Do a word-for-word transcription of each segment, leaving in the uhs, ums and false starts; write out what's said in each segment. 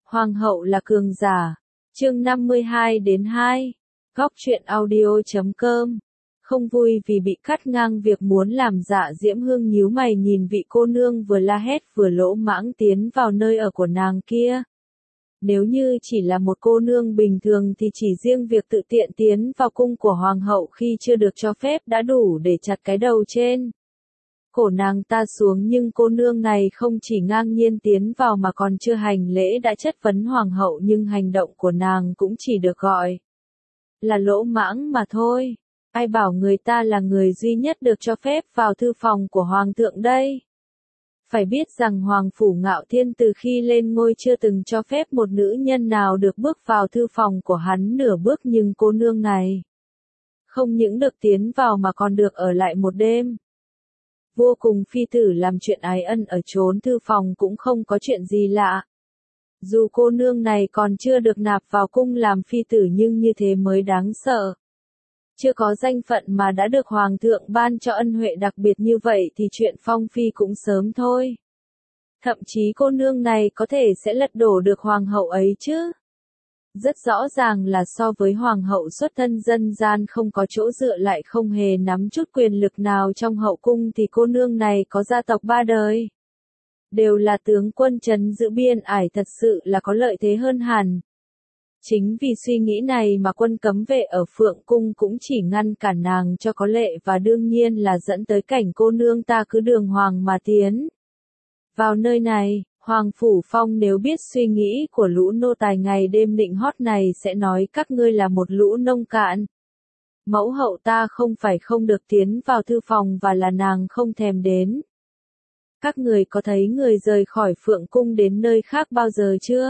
Hoàng hậu là cường giả. Chương năm mươi hai đến hai. Góc truyện audio chấm com. Không vui vì bị cắt ngang việc muốn làm Dạ Diễm Hương nhíu mày nhìn vị cô nương vừa la hét vừa lỗ mãng tiến vào nơi ở của nàng kia. Nếu như chỉ là một cô nương bình thường thì chỉ riêng việc tự tiện tiến vào cung của hoàng hậu khi chưa được cho phép đã đủ để chặt cái đầu trên cổ nàng ta xuống, nhưng cô nương này không chỉ ngang nhiên tiến vào mà còn chưa hành lễ đã chất vấn hoàng hậu, nhưng hành động của nàng cũng chỉ được gọi là lỗ mãng mà thôi. Ai bảo người ta là người duy nhất được cho phép vào thư phòng của hoàng thượng đây? Phải biết rằng Hoàng Phủ Ngạo Thiên từ khi lên ngôi chưa từng cho phép một nữ nhân nào được bước vào thư phòng của hắn nửa bước, nhưng cô nương này không những được tiến vào mà còn được ở lại một đêm. Vô cùng phi tử làm chuyện ái ân ở chốn thư phòng cũng không có chuyện gì lạ. Dù cô nương này còn chưa được nạp vào cung làm phi tử nhưng như thế mới đáng sợ. Chưa có danh phận mà đã được hoàng thượng ban cho ân huệ đặc biệt như vậy thì chuyện phong phi cũng sớm thôi. Thậm chí cô nương này có thể sẽ lật đổ được hoàng hậu ấy chứ. Rất rõ ràng là so với hoàng hậu xuất thân dân gian không có chỗ dựa lại không hề nắm chút quyền lực nào trong hậu cung thì cô nương này có gia tộc ba đời. Đều là tướng quân trấn giữ biên ải, thật sự là có lợi thế hơn hẳn. Chính vì suy nghĩ này mà quân cấm vệ ở Phượng Cung cũng chỉ ngăn cản nàng cho có lệ, và đương nhiên là dẫn tới cảnh cô nương ta cứ đường hoàng mà tiến vào nơi này. Hoàng Phủ Phong nếu biết suy nghĩ của lũ nô tài ngày đêm nịnh hót này sẽ nói các ngươi là một lũ nông cạn. Mẫu hậu ta không phải không được tiến vào thư phòng và là nàng không thèm đến. Các người có thấy người rời khỏi Phượng Cung đến nơi khác bao giờ chưa?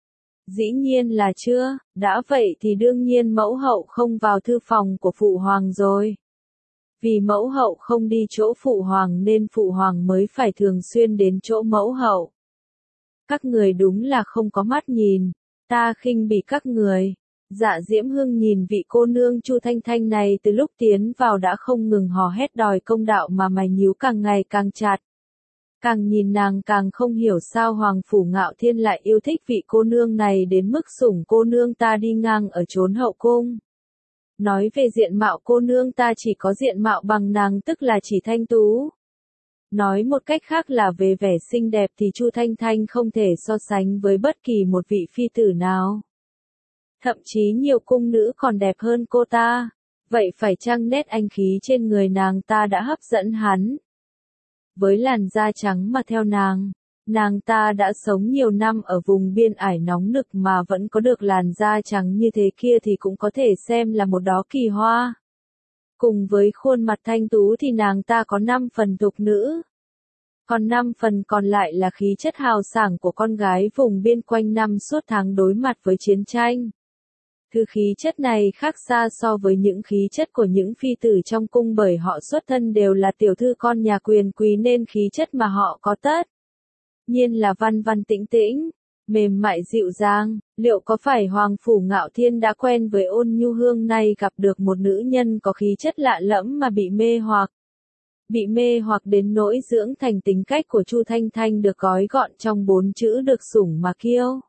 Dĩ nhiên là chưa, đã vậy thì đương nhiên mẫu hậu không vào thư phòng của phụ hoàng rồi. Vì mẫu hậu không đi chỗ phụ hoàng nên phụ hoàng mới phải thường xuyên đến chỗ mẫu hậu. Các người đúng là không có mắt nhìn, ta khinh bỉ các người. Dạ Diễm Hương nhìn vị cô nương Chu Thanh Thanh này từ lúc tiến vào đã không ngừng hò hét đòi công đạo mà mày nhíu càng ngày càng chặt. Càng nhìn nàng càng không hiểu sao Hoàng Phủ Ngạo Thiên lại yêu thích vị cô nương này đến mức sủng cô nương ta đi ngang ở chốn hậu cung. Nói về diện mạo cô nương ta chỉ có diện mạo bằng nàng, tức là chỉ thanh tú. Nói một cách khác là về vẻ xinh đẹp thì Chu Thanh Thanh không thể so sánh với bất kỳ một vị phi tử nào. Thậm chí nhiều cung nữ còn đẹp hơn cô ta. Vậy phải chăng nét anh khí trên người nàng ta đã hấp dẫn hắn? Với làn da trắng mà theo nàng, nàng ta đã sống nhiều năm ở vùng biên ải nóng nực mà vẫn có được làn da trắng như thế kia thì cũng có thể xem là một đóa kỳ hoa. Cùng với khuôn mặt thanh tú thì nàng ta có năm phần tục nữ. Còn năm phần còn lại là khí chất hào sảng của con gái vùng biên quanh năm suốt tháng đối mặt với chiến tranh. Thứ khí chất này khác xa so với những khí chất của những phi tử trong cung, bởi họ xuất thân đều là tiểu thư con nhà quyền quý nên khí chất mà họ có tất nhiên là văn văn tĩnh tĩnh, mềm mại dịu dàng. Liệu có phải Hoàng Phủ Ngạo Thiên đã quen với Ôn Nhu Hương này gặp được một nữ nhân có khí chất lạ lẫm mà bị mê hoặc? Bị mê hoặc đến nỗi dưỡng thành tính cách của Chu Thanh Thanh được gói gọn trong bốn chữ được sủng mà kiêu.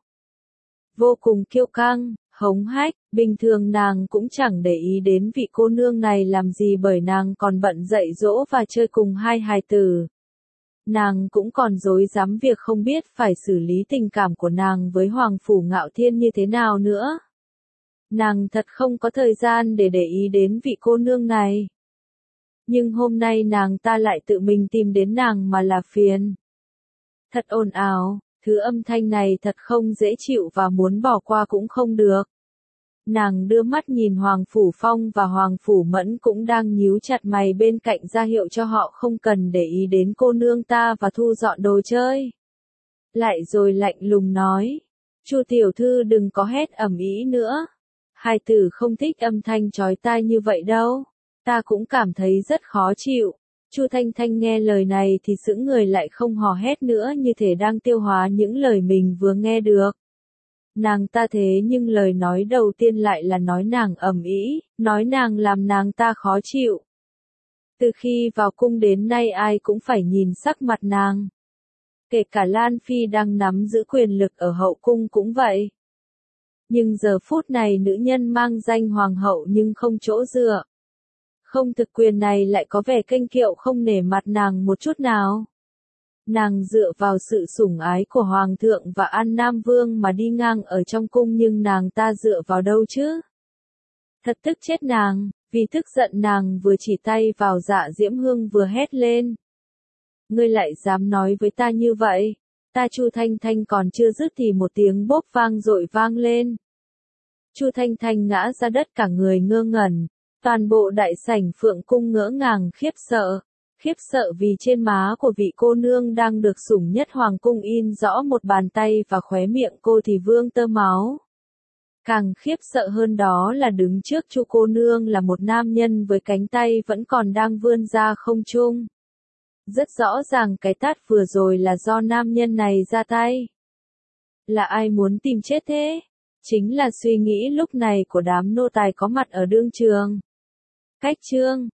Vô cùng kiêu căng, hống hách. Bình thường nàng cũng chẳng để ý đến vị cô nương này làm gì bởi nàng còn bận dạy dỗ và chơi cùng hai hài tử. Nàng cũng còn rối rắm việc không biết phải xử lý tình cảm của nàng với Hoàng Phủ Ngạo Thiên như thế nào nữa. Nàng thật không có thời gian để để ý đến vị cô nương này. Nhưng hôm nay nàng ta lại tự mình tìm đến nàng mà là phiền. Thật ồn ào, thứ âm thanh này thật không dễ chịu và muốn bỏ qua cũng không được. Nàng đưa mắt nhìn Hoàng Phủ Phong và Hoàng Phủ Mẫn cũng đang nhíu chặt mày bên cạnh ra hiệu cho họ không cần để ý đến cô nương ta và thu dọn đồ chơi. Lại rồi lạnh lùng nói, Chu tiểu thư đừng có hét ầm ĩ nữa. Hai tử không thích âm thanh chói tai như vậy đâu. Ta cũng cảm thấy rất khó chịu. Chu Thanh Thanh nghe lời này thì sững người lại không hò hét nữa, như thể đang tiêu hóa những lời mình vừa nghe được. Nàng ta thế nhưng lời nói đầu tiên lại là nói nàng ầm ĩ, nói nàng làm nàng ta khó chịu. Từ khi vào cung đến nay ai cũng phải nhìn sắc mặt nàng. Kể cả Lan Phi đang nắm giữ quyền lực ở hậu cung cũng vậy. Nhưng giờ phút này nữ nhân mang danh hoàng hậu nhưng không chỗ dựa. Không thực quyền này lại có vẻ kênh kiệu không nể mặt nàng một chút nào. Nàng dựa vào sự sủng ái của Hoàng thượng và An Nam Vương mà đi ngang ở trong cung nhưng nàng ta dựa vào đâu chứ? Thật tức chết nàng, vì tức giận nàng vừa chỉ tay vào Dạ Diễm Hương vừa hét lên. Ngươi lại dám nói với ta như vậy? Ta Chu Thanh Thanh còn chưa dứt thì một tiếng bốp vang dội vang lên. Chu Thanh Thanh ngã ra đất cả người ngơ ngẩn, toàn bộ đại sảnh Phượng cung ngỡ ngàng khiếp sợ. Khiếp sợ vì trên má của vị cô nương đang được sủng nhất hoàng cung in rõ một bàn tay và khóe miệng cô thì vương tơ máu. Càng khiếp sợ hơn đó là đứng trước Chu cô nương là một nam nhân với cánh tay vẫn còn đang vươn ra không trung. Rất rõ ràng cái tát vừa rồi là do nam nhân này ra tay. Là ai muốn tìm chết thế? Chính là suy nghĩ lúc này của đám nô tài có mặt ở đương trường. Cách chương